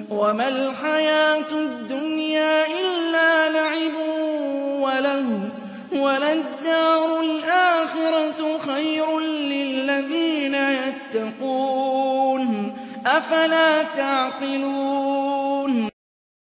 وَمَا الْحَيَاةُ الدُّنْيَا إِلَّا لَعِبٌ وَلَهْوٌ ۖ وَلَلدَّارُ الْآخِرَةُ خَيْرٌ لِّلَّذِينَ يَتَّقُونَ ۗ أَفَلَا تَعْقِلُونَ